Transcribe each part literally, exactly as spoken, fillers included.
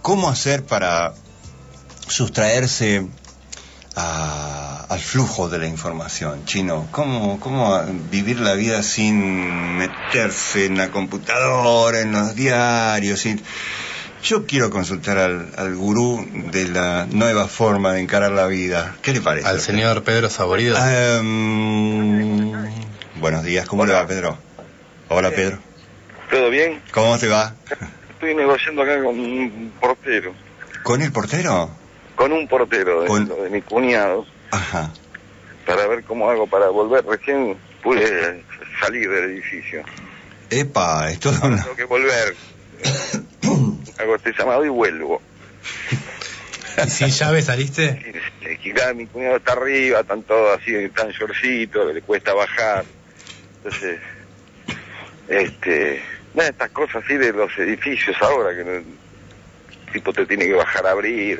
¿cómo hacer para sustraerse a, al flujo de la información, Chino? ¿Cómo, ¿Cómo vivir la vida sin meterse en la computadora, en los diarios? Sin... Yo quiero consultar al, al gurú de la nueva forma de encarar la vida. ¿Qué le parece? Al señor Pedro Saborido. Um, buenos días, ¿cómo Hola. le va, Pedro? Hola, bien. Pedro. ¿Todo bien? ¿Cómo te va? Estoy negociando acá con un portero. ¿Con el portero? Con un portero de, con... de mi cuñado. Ajá. Para ver cómo hago para volver. Recién pude salir del edificio. Epa, esto es una... Tengo que volver. Hago este llamado y vuelvo. ¿Y sin llave saliste? Sí, sí, claro, mi cuñado está arriba, están todos así, tan shortcitos, le cuesta bajar. Entonces, este, bueno, estas cosas así de los edificios ahora, que el tipo te tiene que bajar a abrir,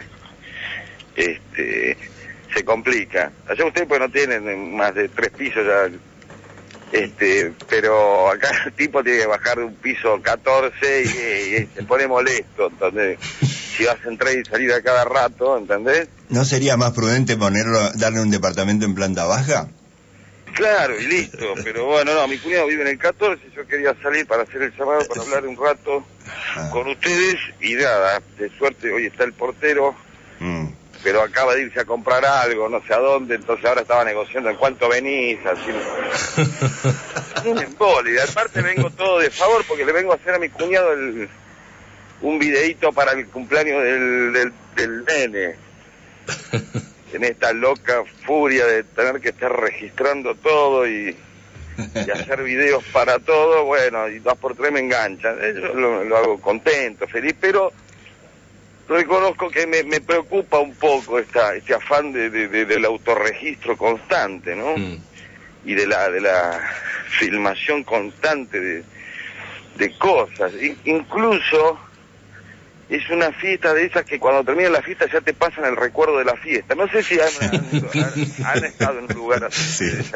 este, se complica. Allá ustedes pues no tienen más de tres pisos ya, este, pero acá el tipo tiene que bajar de un piso catorce y, y se pone molesto, ¿entendés? Si vas a entrar y salir a cada rato, ¿entendés? ¿No sería más prudente ponerlo, darle un departamento en planta baja? Claro, y listo, pero bueno, no, mi cuñado vive en el catorce, yo quería salir para hacer el llamado, para hablar un rato ah. con ustedes, y nada, de suerte hoy está el portero, mm. pero acaba de irse a comprar algo, no sé a dónde, entonces ahora estaba negociando en cuánto venís, así. Un embole, y aparte vengo todo de favor, porque le vengo a hacer a mi cuñado el, un videíto para el cumpleaños del, del, del nene. En esta loca furia de tener que estar registrando todo y, y hacer videos para todo, bueno, y dos por tres me enganchan. Yo lo, lo hago contento, feliz, pero reconozco que me, me preocupa un poco esta, este afán de, de, de, del autorregistro constante, ¿no? Mm. Y de la, de la filmación constante de, de cosas. I, incluso... es una fiesta de esas que cuando termina la fiesta ya te pasan el recuerdo de la fiesta. No sé si han, han, han estado en un lugar así. Sí.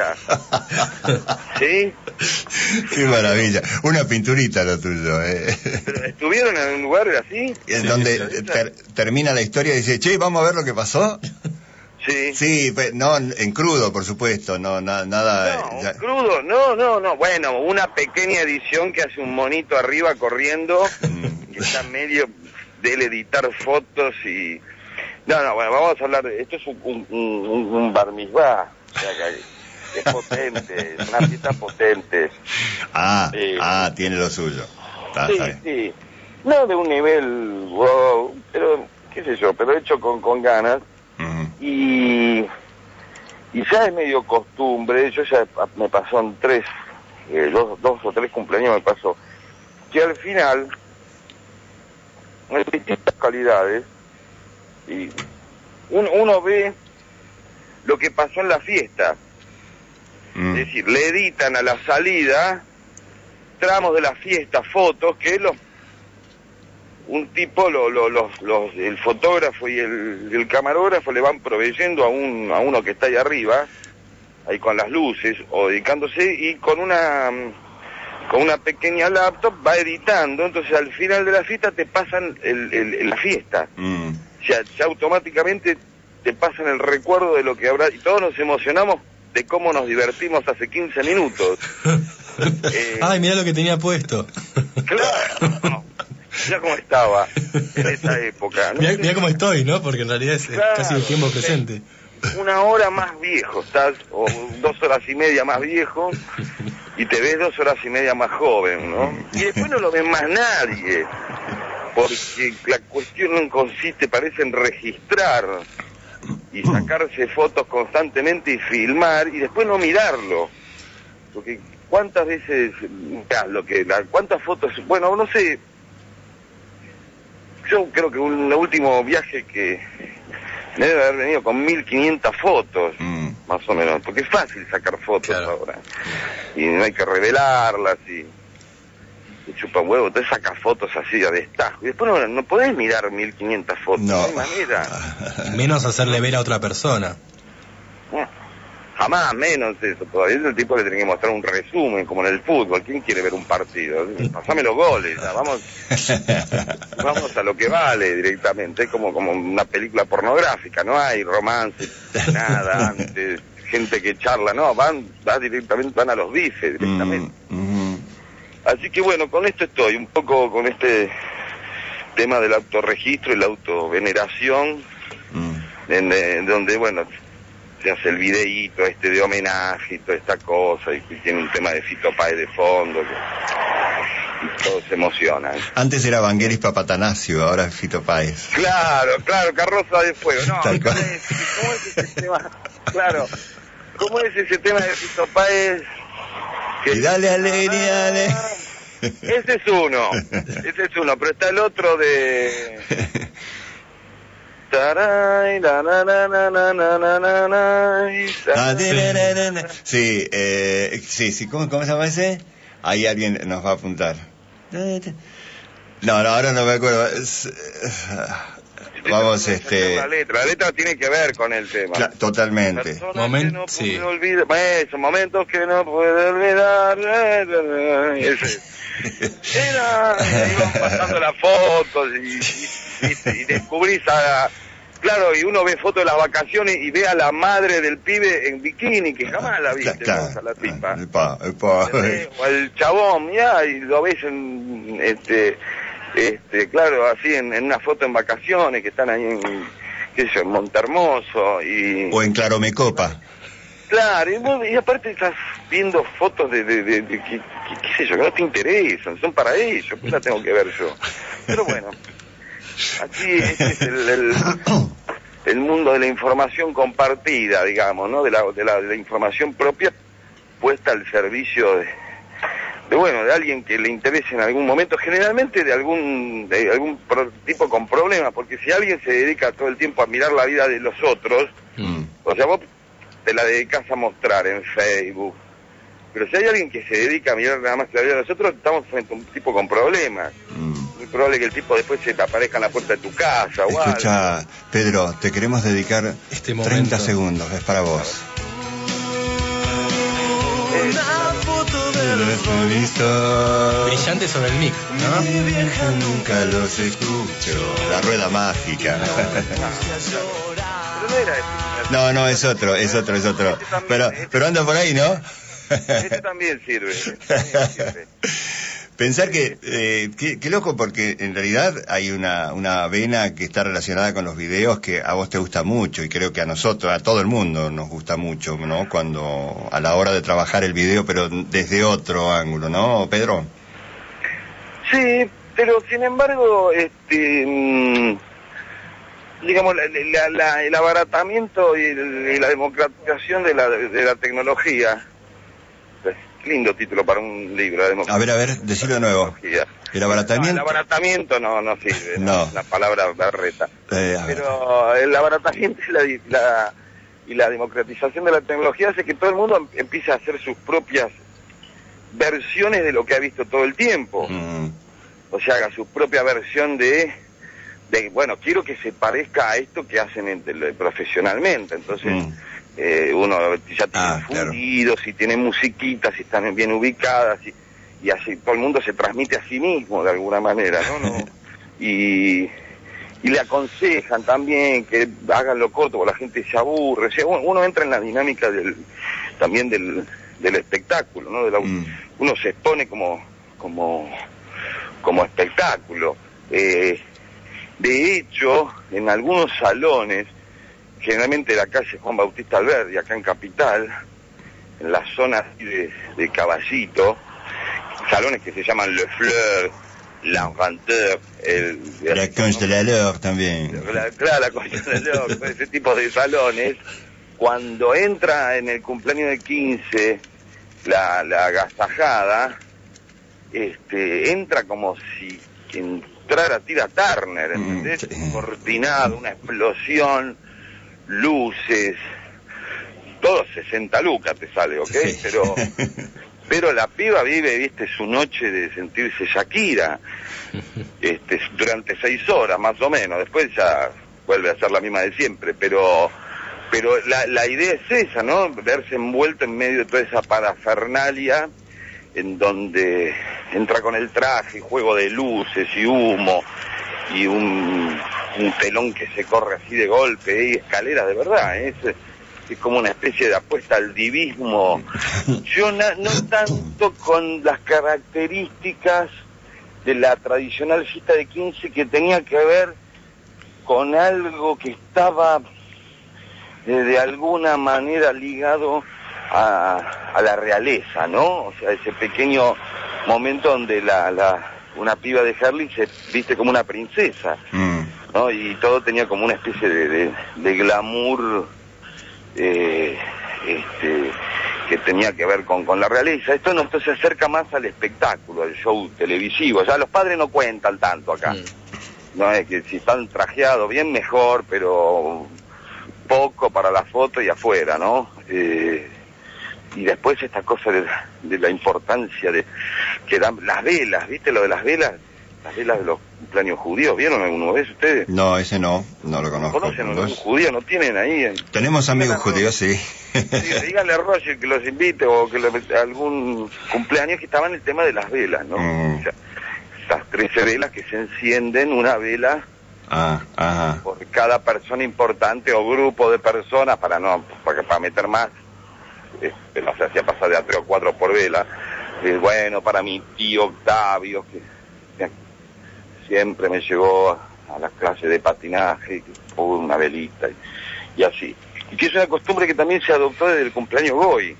¿Sí? Qué maravilla. Una pinturita lo tuyo. Eh. ¿Estuvieron en un lugar así? En donde ter, termina la historia y dice, che, vamos a ver lo que pasó. Sí. Sí, no, en crudo, por supuesto, no, na, nada... No, ya... crudo, no, no, no, bueno, una pequeña edición que hace un monito arriba corriendo, mm. que está medio del editar fotos y... No, no, bueno, vamos a hablar de... Esto es un, un, un, un bar mitzvah, o sea, que es potente, es una fiesta potente. Ah, eh, ah, tiene lo suyo. Está, sí, está sí, no de un nivel wow, pero, qué sé yo, pero hecho con, con ganas. Uh-huh. Y, y ya es medio costumbre, yo ya me pasó en tres, eh, dos, dos o tres cumpleaños me pasó, que al final, en distintas calidades, y uno, uno ve lo que pasó en la fiesta, uh-huh. Es decir, le editan a la salida tramos de la fiesta, fotos que los un tipo, lo, lo, los, los, el fotógrafo y el, el camarógrafo le van proveyendo a un a uno que está ahí arriba, ahí con las luces, o dedicándose, y con una con una pequeña laptop va editando, entonces al final de la fiesta te pasan el, el, la fiesta. Mm. Ya, ya automáticamente te pasan el recuerdo de lo que habrá, y todos nos emocionamos de cómo nos divertimos hace quince minutos. eh, Ay, mirá lo que tenía puesto. Claro. Mirá cómo estaba en esa época. ¿No? Mirá, mirá cómo estoy, ¿no? Porque en realidad es, claro, es casi el tiempo presente. Una hora más viejo estás, o dos horas y media más viejo, y te ves dos horas y media más joven, ¿no? Y después no lo ves más nadie, porque la cuestión consiste, parece, en registrar y sacarse fotos constantemente y filmar, y después no mirarlo. Porque cuántas veces, mirá, lo que, la, cuántas fotos, bueno, no sé... Yo creo que un último viaje que me debe haber venido con mil quinientas fotos, mm. más o menos, porque es fácil sacar fotos, claro, ahora. Y no hay que revelarlas y, y chupa huevo, te sacas fotos así a destajo. Y después no, no podés mirar mil quinientas fotos, no, no hay manera. Menos hacerle ver a otra persona. jamás menos eso. Todavía es el tipo que tiene que mostrar un resumen, como en el fútbol. ¿Quién quiere ver un partido? Pasame los goles, ya, vamos vamos a lo que vale directamente. Es como, como una película pornográfica, no hay romance, nada antes, gente que charla, no, van, van directamente, van a los bifes directamente. Mm, mm. Así que bueno, con esto estoy, un poco con este tema del autorregistro y la autoveneración, mm. en, en donde, bueno, se hace el videíto este de homenaje y toda esta cosa, y, y tiene un tema de Fito Páez de fondo, que, y todos se emocionan. Antes era Vangelis Papatanacio, ahora es Fito Páez. Claro, claro, Carroza de Fuego, no, ¿cómo es, ¿cómo es ese tema? Claro, ¿cómo es ese tema de Fito Páez? Que, y dale alegría, dale. Ese es uno, ese es uno, pero está el otro de... Sí, eh, sí, sí, ¿cómo, ¿cómo se llama ese? Ahí alguien nos va a apuntar. No, no, ahora no me acuerdo. Es, vamos, este... La letra, la letra tiene que ver con el tema. Claro, totalmente. Momento, no sí. Olvidar, esos momentos que no puede olvidar. Ese. Era, iban pasando las fotos y, y, y, y descubrís a... Claro, y uno ve fotos de las vacaciones y ve a la madre del pibe en bikini, que jamás la viste, claro, a la tipa. El pa, el pa. O el chabón, ya, y lo ves en, este, este, claro, así en, en una foto en vacaciones, que están ahí en, qué sé yo, en Montehermoso. Y, o en Claromecopa. Claro, y, vos, y aparte estás viendo fotos de, de, de, de, de que, que, qué sé yo, que no te interesan, son para ellos, pues la tengo que ver yo. Pero bueno, así este es el, el, el mundo de la información compartida, digamos, ¿no? De la, de la, de la información propia puesta al servicio de, de, bueno, de alguien que le interese en algún momento, generalmente de algún, de algún pro, tipo con problemas, porque si alguien se dedica todo el tiempo a mirar la vida de los otros, mm. o sea, vos te la dedicas a mostrar en Facebook, pero si hay alguien que se dedica a mirar nada más la vida de nosotros, estamos frente a un tipo con problemas. Mm. Muy probable que el tipo después se te aparezca en la puerta de tu casa. Escucha, algo. Pedro, te queremos dedicar este treinta segundos, es para vos. Eh, brillante sobre el mic, ¿no? Mi vieja nunca los escucho. La rueda mágica. No, no, es otro, es otro, es otro. Este también, pero, este pero anda por ahí, ¿no? Este también sirve. Este también sirve. Pensar que, eh, qué, qué loco, porque en realidad hay una, una vena que está relacionada con los videos que a vos te gusta mucho, y creo que a nosotros, a todo el mundo nos gusta mucho, ¿no? Cuando, a la hora de trabajar el video, pero desde otro ángulo, ¿no, Pedro? Sí, pero sin embargo, este... Mmm... digamos, la, la, la, el abaratamiento y, el, y la democratización de la, de la tecnología. Pues, lindo título para un libro. La a ver, a ver, decilo de nuevo. ¿El abaratamiento? No, el abaratamiento no, no sirve, no. no, la palabra berreta. Eh, Pero el abaratamiento y la, la, y la democratización de la tecnología hace que todo el mundo empiece a hacer sus propias versiones de lo que ha visto todo el tiempo. Mm. O sea, haga su propia versión de... de, bueno, quiero que se parezca a esto que hacen en, profesionalmente, entonces mm. eh, uno ya tiene ah, fundidos, claro. Y tiene musiquitas, y están bien ubicadas, y, y así todo el mundo se transmite a sí mismo de alguna manera, ¿no? no y, y le aconsejan también que hagan lo corto, porque la gente se aburre, o sea, uno, uno entra en la dinámica del también del, del espectáculo, ¿no? De la, mm. Uno se expone como, como, como espectáculo. Eh, De hecho, en algunos salones, generalmente de la calle Juan Bautista Alberdi, acá en Capital, en la zona de, de Caballito, salones que se llaman Le Fleur, L'Encanteur, el... La Conche de la Lore también. La, claro, la Conche de la Lore, ese tipo de salones, cuando entra en el cumpleaños de quince la, la agasajada, este, entra como si... En, entrar a Tina Turner, ¿entendés? Mm, sí. Coordinado, una explosión, luces, todo sesenta lucas te sale, ¿ok? Sí. Pero pero la piba vive, viste, su noche de sentirse Shakira, este, durante seis horas más o menos, después ya vuelve a ser la misma de siempre, pero pero la, la idea es esa, ¿no? Verse envuelto en medio de toda esa parafernalia en donde entra con el traje, juego de luces y humo y un, un telón que se corre así de golpe y escaleras de verdad, ¿eh? es, es como una especie de apuesta al divismo. Yo na, no tanto con las características de la tradicional fiesta de quince, que tenía que ver con algo que estaba de, de alguna manera ligado a, a la realeza, ¿no? O sea, ese pequeño momento donde la, la una piba de Herley se viste como una princesa, mm. ¿no? Y todo tenía como una especie de, de, de glamour eh, este, que tenía que ver con, con la realeza. Esto no, esto se acerca más al espectáculo, al show televisivo. O sea, los padres no cuentan tanto acá. Mm. No es que si están trajeados bien mejor, pero poco para la foto y afuera, ¿no? Eh, y después esta cosa de, de la importancia de que dan las velas, ¿viste lo de las velas? Las velas de los cumpleaños judíos, ¿vieron alguna vez ustedes? No, ese no, no lo conozco. ¿Conocen a algún judío? ¿No tienen ahí? En... Tenemos amigos judíos, sí. Sí, díganle a Roger que los invite o que le, algún cumpleaños que estaba en el tema de las velas, ¿no? Mm. O sea, esas trece velas que se encienden, una vela ah, ajá. por cada persona importante o grupo de personas, para no para, para meter más. Este, no se hacía pasar de a tres o cuatro por vela. Eh, bueno, para mi tío Octavio, que, que siempre me llevó a, a las clases de patinaje, que hubo una velita y, y así. Y que es una costumbre que también se adoptó desde el cumpleaños Goy,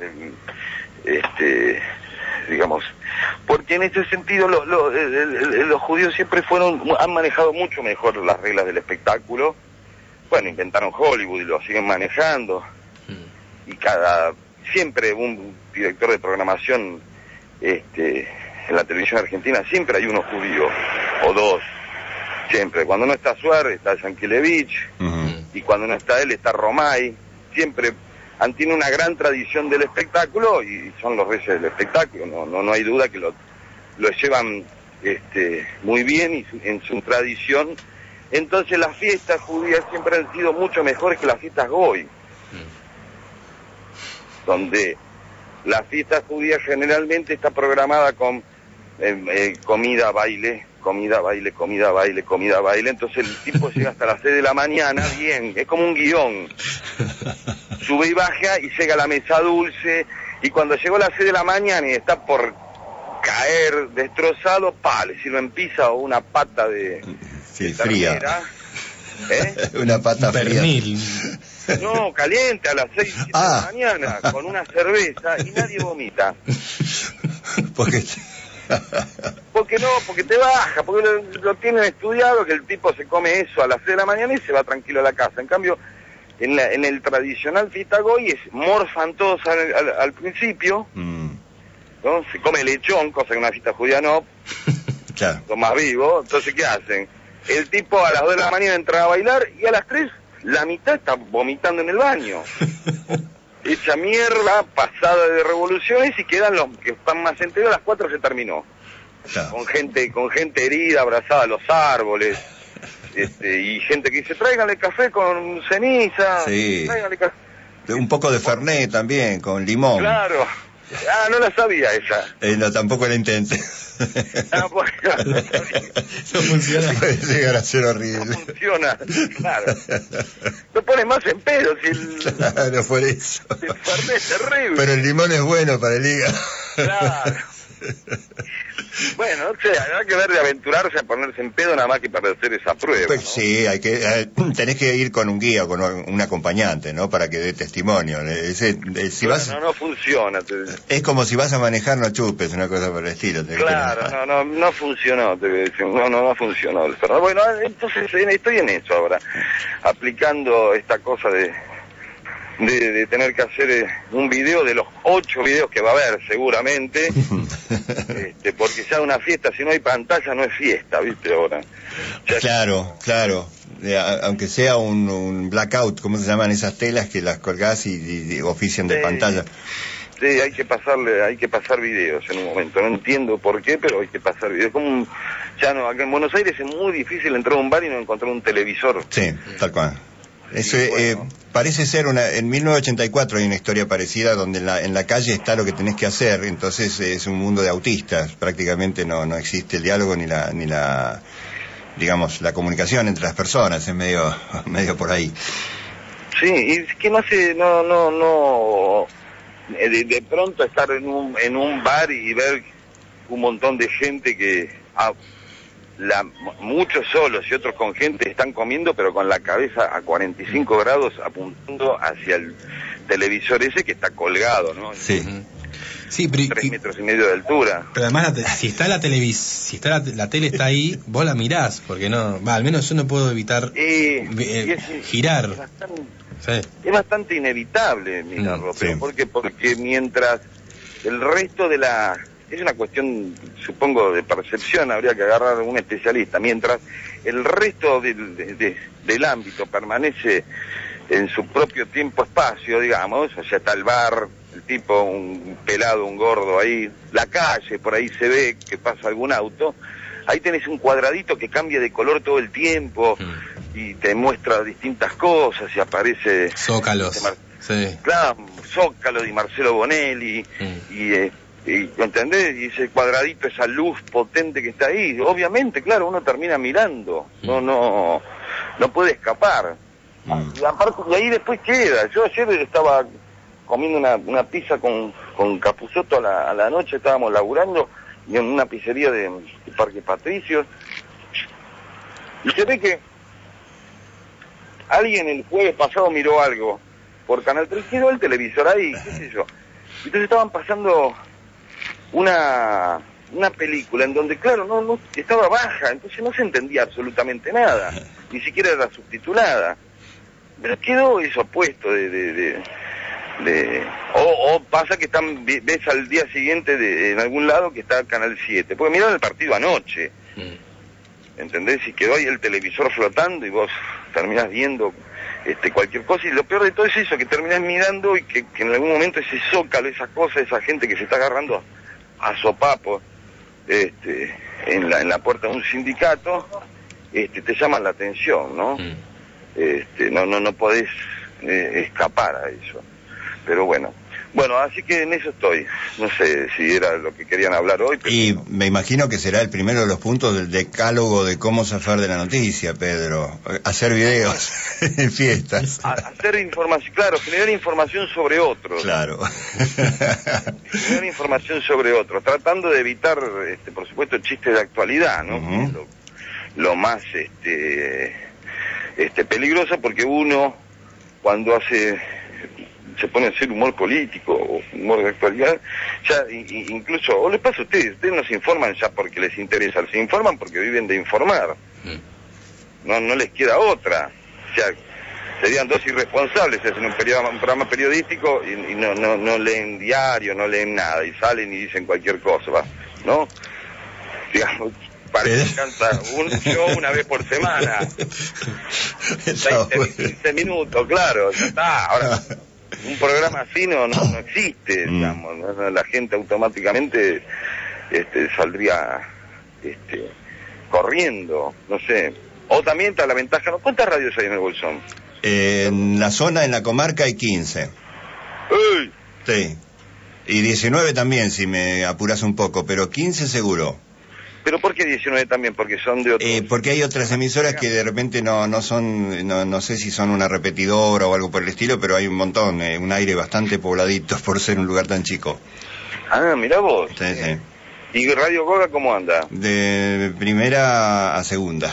este, digamos, porque en ese sentido lo, lo, el, el, los judíos siempre fueron, han manejado mucho mejor las reglas del espectáculo. Bueno, inventaron Hollywood y lo siguen manejando. Y cada siempre un director de programación este en la televisión argentina siempre hay uno judío o dos, siempre. Cuando no está Suárez está Yankelevich, uh-huh. y cuando no está él está Romay. Siempre han tiene una gran tradición del espectáculo y son los reyes del espectáculo. No no no hay duda que lo lo llevan este muy bien y su, en su tradición. Entonces las fiestas judías siempre han sido mucho mejores que las fiestas goy, donde la fiesta judía generalmente está programada con eh, eh, comida, baile, comida, baile, comida, baile, comida, baile. Entonces el tipo llega hasta las seis de la mañana, bien, es como un guión. Sube y baja y llega a la mesa dulce, y cuando llegó a las seis de la mañana y está por caer destrozado, pa, le sirven pizza o una pata de, sí, de fría. ¿Eh? Una pata Pernil. fría. No, caliente, a las seis ah. de la mañana, con una cerveza, y nadie vomita. Porque... porque no, porque te baja, porque lo, lo tienen estudiado, que el tipo se come eso a las seis de la mañana y se va tranquilo a la casa. En cambio, en, la, en el tradicional fiesta goy es morfan todos al, al, al principio, mm. ¿no? Se come lechón, cosa que en una fiesta judía no, claro. Son más vivos. Entonces, ¿qué hacen? El tipo a las dos de la mañana entra a bailar y a las tres la mitad está vomitando en el baño. Esa mierda pasada de revoluciones, y quedan los que están más enteros. A las cuatro se terminó. Claro. Con gente con gente herida, abrazada a los árboles. Este, y gente que dice, tráiganle café con ceniza. Sí. Tráiganle café. Un poco de Fernet también, con limón. Claro. Ah, no la sabía esa. Eh, no, tampoco la intenté. Ah, bueno, no, no funciona. Puede llegar a ser horrible. No funciona, claro. Lo pones más en pedo si el... Claro, por eso. El Fernet es terrible. Pero el limón es bueno para el hígado. Claro. Bueno, o sea, hay que ver de aventurarse a ponerse en pedo nada más que para hacer esa prueba, pues, ¿no? Sí, hay que, eh, tenés que ir con un guía, con un acompañante, ¿no? Para que dé testimonio. Ese, eh, si bueno, vas, no, no funciona. Te... Es como si vas a manejar, no chupes, una cosa por el estilo. Claro, no, no, no funcionó, te voy a decir. No, no, no funcionó. Pero bueno, entonces estoy en eso ahora, aplicando esta cosa de... De, de tener que hacer eh, un video de los ocho videos que va a haber seguramente, este, porque ya una fiesta, si no hay pantalla, no es fiesta, ¿viste? Ahora ya claro, es... claro, eh, aunque sea un, un blackout, ¿cómo se llaman esas telas que las colgás y, y, y ofician de sí, pantalla? Sí, hay que pasarle, hay que pasar videos en un momento, no entiendo por qué, pero hay que pasar videos. Como un, ya no, acá en Buenos Aires es muy difícil entrar a un bar y no encontrar un televisor. Sí, tal cual. Eso, bueno. eh, parece ser una, en mil novecientos ochenta y cuatro hay una historia parecida donde en la, en la calle está lo que tenés que hacer, entonces es un mundo de autistas, prácticamente no, no existe el diálogo ni la, ni la, digamos, la comunicación entre las personas, es medio, medio por ahí. Sí, y que no sé, no, no, no, de, de pronto estar en un, en un bar y ver un montón de gente que, ah, la, muchos solos y otros con gente están comiendo, pero con la cabeza a cuarenta y cinco grados apuntando hacia el televisor ese que está colgado, ¿no? Sí. Sí, pero, tres metros y medio de altura. Pero además, la te, si está la televis, si está la, la tele está ahí, vos la mirás, porque no, va, al menos yo no puedo evitar eh, eh, es, girar. Es bastante, sí. es bastante inevitable mirarlo, mm, pero sí. ¿por qué? Porque mientras el resto de la... Es una cuestión, supongo, de percepción, habría que agarrar a un especialista. Mientras el resto de, de, de, del ámbito permanece en su propio tiempo-espacio, digamos, o sea, está el bar, el tipo, un pelado, un gordo ahí, la calle, por ahí se ve que pasa algún auto, ahí tenés un cuadradito que cambia de color todo el tiempo mm. y te muestra distintas cosas y aparece... Zócalos, Mar... sí. Claro, Zócalo y Marcelo Bonelli, mm. y... Eh, Y, ¿entendés? Y ese cuadradito, esa luz potente que está ahí, obviamente, claro, uno termina mirando, no, no, no puede escapar. Mm. Y aparte, y ahí después queda. Yo ayer estaba comiendo una, una pizza con, con Capusotto a la, a la noche, estábamos laburando, y en una pizzería de, de Parque Patricios, y se ve que alguien el jueves pasado miró algo por Canal tres, quedó el televisor ahí, qué sé yo. Entonces estaban pasando una una película en donde, claro, no, no estaba baja, entonces no se entendía absolutamente nada, ni siquiera era subtitulada, pero quedó eso puesto de... de, de, de o, o pasa que están ves al día siguiente de, en algún lado que está Canal siete, porque miraron el partido anoche, ¿entendés? Y quedó ahí el televisor flotando y vos terminás viendo este cualquier cosa, y lo peor de todo es eso, que terminás mirando y que, que en algún momento ese zócalo, esa cosa, esa gente que se está agarrando a, a sopapos este, en la en la puerta de un sindicato, este, te llaman la atención, ¿no? Mm. Este, no, no, no podés eh, escapar a eso. Pero bueno, bueno, así que en eso estoy. No sé si era lo que querían hablar hoy. Pero y no. Me imagino que será el primero de los puntos del decálogo de cómo zafar de la noticia, Pedro. Hacer videos en fiestas. A, hacer información, claro, generar información sobre otros. Claro. Generar información sobre otros, tratando de evitar, este, por supuesto, chistes de actualidad, ¿no? Uh-huh. Lo, lo más este, este peligroso, porque uno, cuando hace... se pone a hacer humor político o humor de actualidad, ya y, incluso, o les pasa a ustedes, ustedes no se informan ya porque les interesa, se informan porque viven de informar, mm. no no les queda otra, o sea, serían dos irresponsables, hacen un, periodo, un programa periodístico y, y no, no no leen diario, no leen nada, y salen y dicen cualquier cosa, ¿va? ¿No? Digamos, parece que canta un show una vez por semana, veinte, quince minutos, claro, ya está, ahora... Un programa así no, no, no existe, digamos, ¿no? La gente automáticamente este, saldría este, corriendo, no sé. O también está la ventaja, ¿no? ¿Cuántas radios hay en el Bolsón? Eh, en la zona, en la comarca hay quince. ¡Uy! Sí. Y diecinueve también, si me apuras un poco, pero quince seguro. ¿Pero por qué diecinueve también? Porque son de otros... Eh, porque hay otras emisoras que de repente no no son, no, no sé si son una repetidora o algo por el estilo, pero hay un montón, eh, un aire bastante pobladito por ser un lugar tan chico. Ah, mirá vos. Sí, sí. ¿Y Radio Goga cómo anda? De primera a segunda.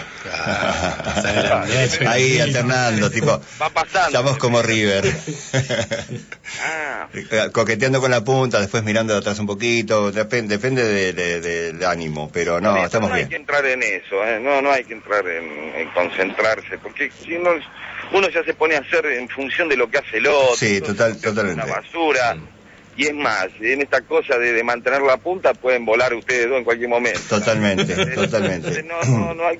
Ah, ahí alternando, tipo... Va pasando. Estamos como River. Ah. Coqueteando con la punta, después mirando de atrás un poquito, depende, depende del de, de, de ánimo, pero no, no estamos no bien. No hay que entrar en eso, ¿eh? no, no hay que entrar en, en concentrarse, porque si no, uno ya se pone a hacer en función de lo que hace el otro. Sí, total, totalmente. Una basura. Mm. Y es más, en esta cosa de, de mantener la punta pueden volar ustedes dos en cualquier momento. Totalmente, totalmente. No, no, no hay que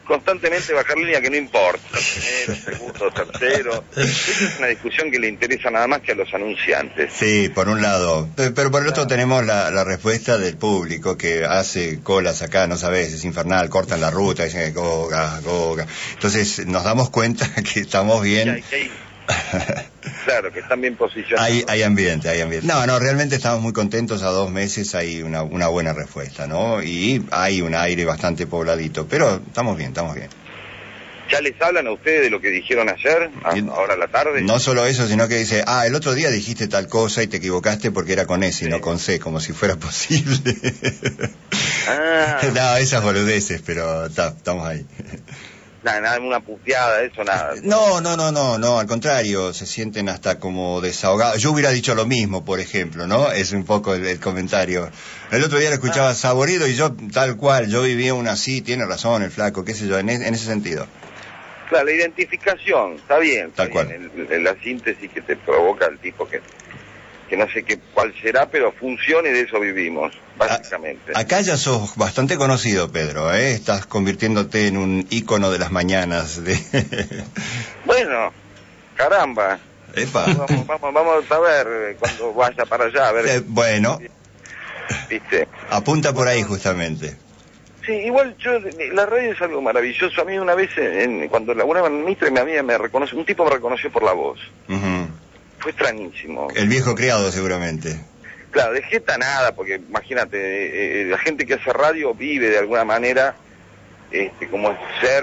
constantemente bajar línea que no importa, primero, segundo, tercero. Esa es una discusión que le interesa nada más que a los anunciantes. Sí, por un lado. Pero por el otro tenemos la, la respuesta del público que hace colas acá, no sabes, es infernal, cortan la ruta, dicen que goga, goga. Entonces nos damos cuenta que estamos bien. Que hay, que hay, claro, que están bien posicionados. Hay, hay ambiente, hay ambiente. No, no, realmente estamos muy contentos. A dos meses hay una, una buena respuesta, ¿no? Y hay un aire bastante pobladito, pero estamos bien, estamos bien. ¿Ya les hablan a ustedes de lo que dijeron ayer, a, ahora a la tarde? No solo eso, sino que dice, ah, el otro día dijiste tal cosa y te equivocaste porque era con S y sí. no con C, como si fuera posible. Ah. No, esas boludeces, pero estamos ahí. Nada, nada, una puteada, eso, nada. No, no, no, no, no, al contrario, se sienten hasta como desahogados. Yo hubiera dicho lo mismo, por ejemplo, ¿no? Es un poco el, el comentario. El otro día lo escuchaba ah. saborido y yo, tal cual, yo vivía una así, tiene razón el flaco, qué sé yo, en, en ese sentido. Claro, la identificación, está bien, está tal bien, cual. El, el, la síntesis que te provoca el tipo que... que no sé qué cuál será, pero funciona y de eso vivimos, básicamente. A, acá ya sos bastante conocido, Pedro, ¿eh? Estás convirtiéndote en un ícono de las mañanas. De... Bueno, caramba. Epa. Vamos, vamos, vamos a ver cuando vaya para allá, a ver. Eh, bueno. ¿Viste? Apunta por ahí justamente. Sí, igual yo, la radio es algo maravilloso. A mí una vez, en, cuando laburaba en Mitre, mi amiga me reconoció, un tipo me reconoció por la voz. Uh-huh. Fue extrañísimo. El viejo criado, seguramente. Claro, de jeta nada, porque imagínate, eh, la gente que hace radio vive de alguna manera este, como ser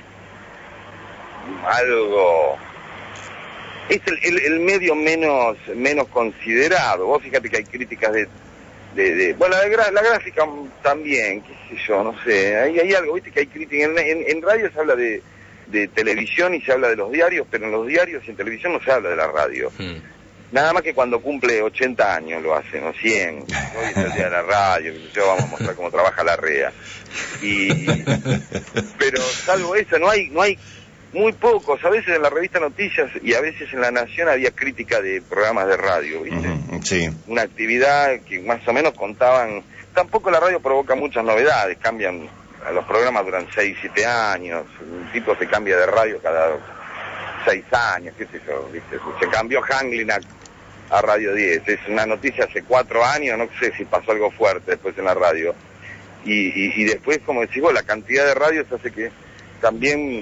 algo... Es el, el, el medio menos menos considerado. Vos fíjate que hay críticas de... de, de bueno, la, gra, la gráfica también, qué sé yo, no sé. Hay, hay algo, viste, que hay críticas. En, en, en radio se habla de... de televisión y se habla de los diarios, pero en los diarios y en televisión no se habla de la radio. Hmm. Nada más que cuando cumple ochenta años lo hacen, o cien. Hoy es el día de la radio, yo vamos a mostrar cómo trabaja la R E A. Y, pero salvo eso, no hay, no hay muy pocos. A veces en la revista Noticias y a veces en La Nación había crítica de programas de radio, ¿viste? Uh-huh, sí. Una actividad que más o menos contaban... Tampoco la radio provoca muchas novedades, cambian... Los programas duran seis, siete años, un tipo se cambia de radio cada seis años, qué sé yo, ¿viste? Se cambió Hanglin a, a Radio diez, es una noticia hace cuatro años, no sé si pasó algo fuerte después en la radio. Y, y, y después, como decís vos, la cantidad de radios hace que también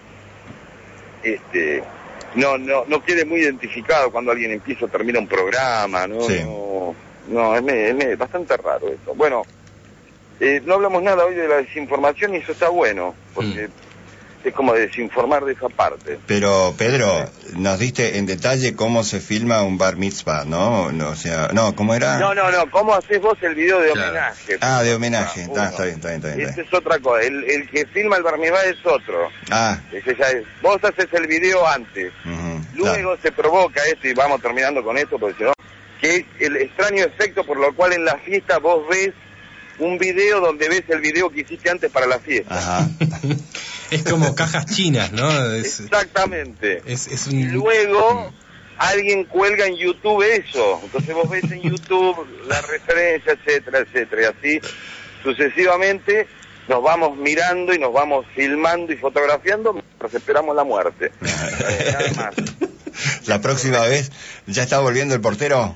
este no no no quede muy identificado cuando alguien empieza o termina un programa, ¿no? Sí. No, no es, es, es bastante raro esto. Bueno, Eh, no hablamos nada hoy de la desinformación y eso está bueno, porque mm. es como desinformar de esa parte. Pero, Pedro, nos diste en detalle cómo se filma un bar mitzvah, ¿no? no o sea, no, ¿cómo era? No, no, no, ¿cómo haces vos el video de claro. homenaje? Ah, de homenaje, está, está bien, está bien, está bien. Esa es otra cosa, el, el que filma el bar mitzvah es otro. Ah. Ese ya es. Vos haces el video antes, uh-huh. luego claro. se provoca esto, y vamos terminando con esto, porque si no, que es el extraño efecto por lo cual en la fiesta vos ves un video donde ves el video que hiciste antes para la fiesta. Ajá. Es como cajas chinas, ¿no? Es, exactamente. Es, es un... Y luego alguien cuelga en YouTube eso. Entonces vos ves en YouTube la referencia, etcétera, etcétera. Y así sucesivamente nos vamos mirando y nos vamos filmando y fotografiando mientras esperamos la muerte. Nada más. La próxima vez, ¿ya está volviendo el portero?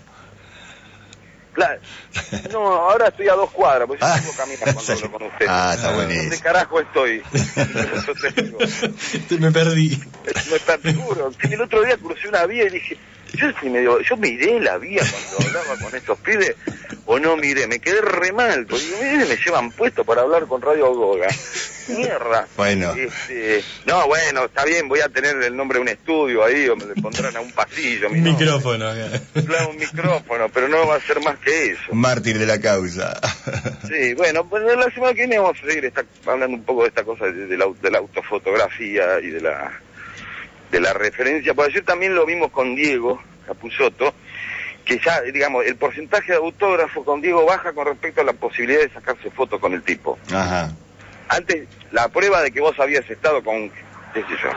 Claro. No, ahora estoy a dos cuadras, porque yo ah, tengo que caminar cuando hablo con usted. Ah, está buenísimo. ¿Dónde carajo estoy? Yo te digo. Me perdí. Me perdí, seguro. El otro día crucé una vía y dije, yo sí medio, yo miré la vía cuando hablaba con estos pibes, o no miré, me quedé re mal, porque me llevan puesto para hablar con Radio Goga. Mierda. Bueno. Este, no, bueno, está bien, voy a tener el nombre de un estudio ahí, o me le pondrán a un pasillo. Un micrófono. Claro, un micrófono, pero no va a ser más que eso. Mártir de la causa. Sí, bueno, pues la semana que viene vamos a seguir esta, hablando un poco de esta cosa de, de, la, de la autofotografía y de la de la referencia. Por ayer también lo vimos con Diego Capusotto, que ya, digamos, el porcentaje de autógrafo con Diego baja con respecto a la posibilidad de sacarse fotos con el tipo. Ajá. Antes, la prueba de que vos habías estado con, qué sé yo,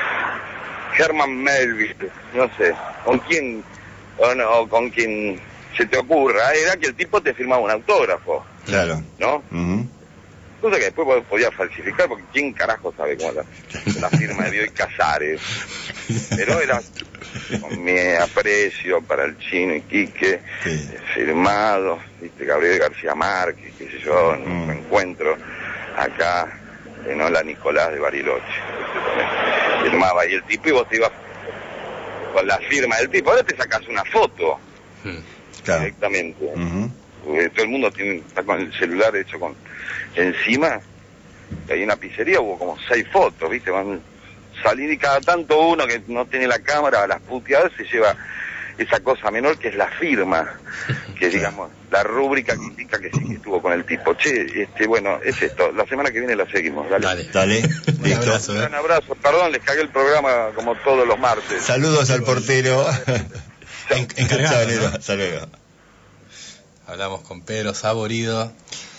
Herman Melville, no sé, con quién, o, no, o con quien se te ocurra, era que el tipo te firmaba un autógrafo. Claro. ¿No? Uh-huh. cosa que después podía falsificar, porque quién carajo sabe cómo era la firma de Bioy Casares. Pero era con mi aprecio para el Chino y Quique, sí. firmado, viste, Gabriel García Márquez, qué sé yo, en un mm. encuentro acá en Hola Nicolás de Bariloche. Firmaba y el tipo, y vos te ibas con la firma del tipo. Ahora te sacas una foto claro. directamente. Uh-huh. Todo el mundo tiene, está con el celular hecho con encima. Y hay una pizzería, hubo como seis fotos, viste, van salir y cada tanto uno que no tiene la cámara a las puteadas se lleva esa cosa menor que es la firma, que digamos la rúbrica que indica que sí que estuvo con el tipo. Che, este bueno, es esto, la semana que viene la seguimos, dale. Dale, dale. Un abrazo, ¿eh? Un abrazo, perdón, les cagué el programa como todos los martes. Saludos al portero. En, encargado, ¿no? Hasta luego. Hablamos con Pedro Saborido.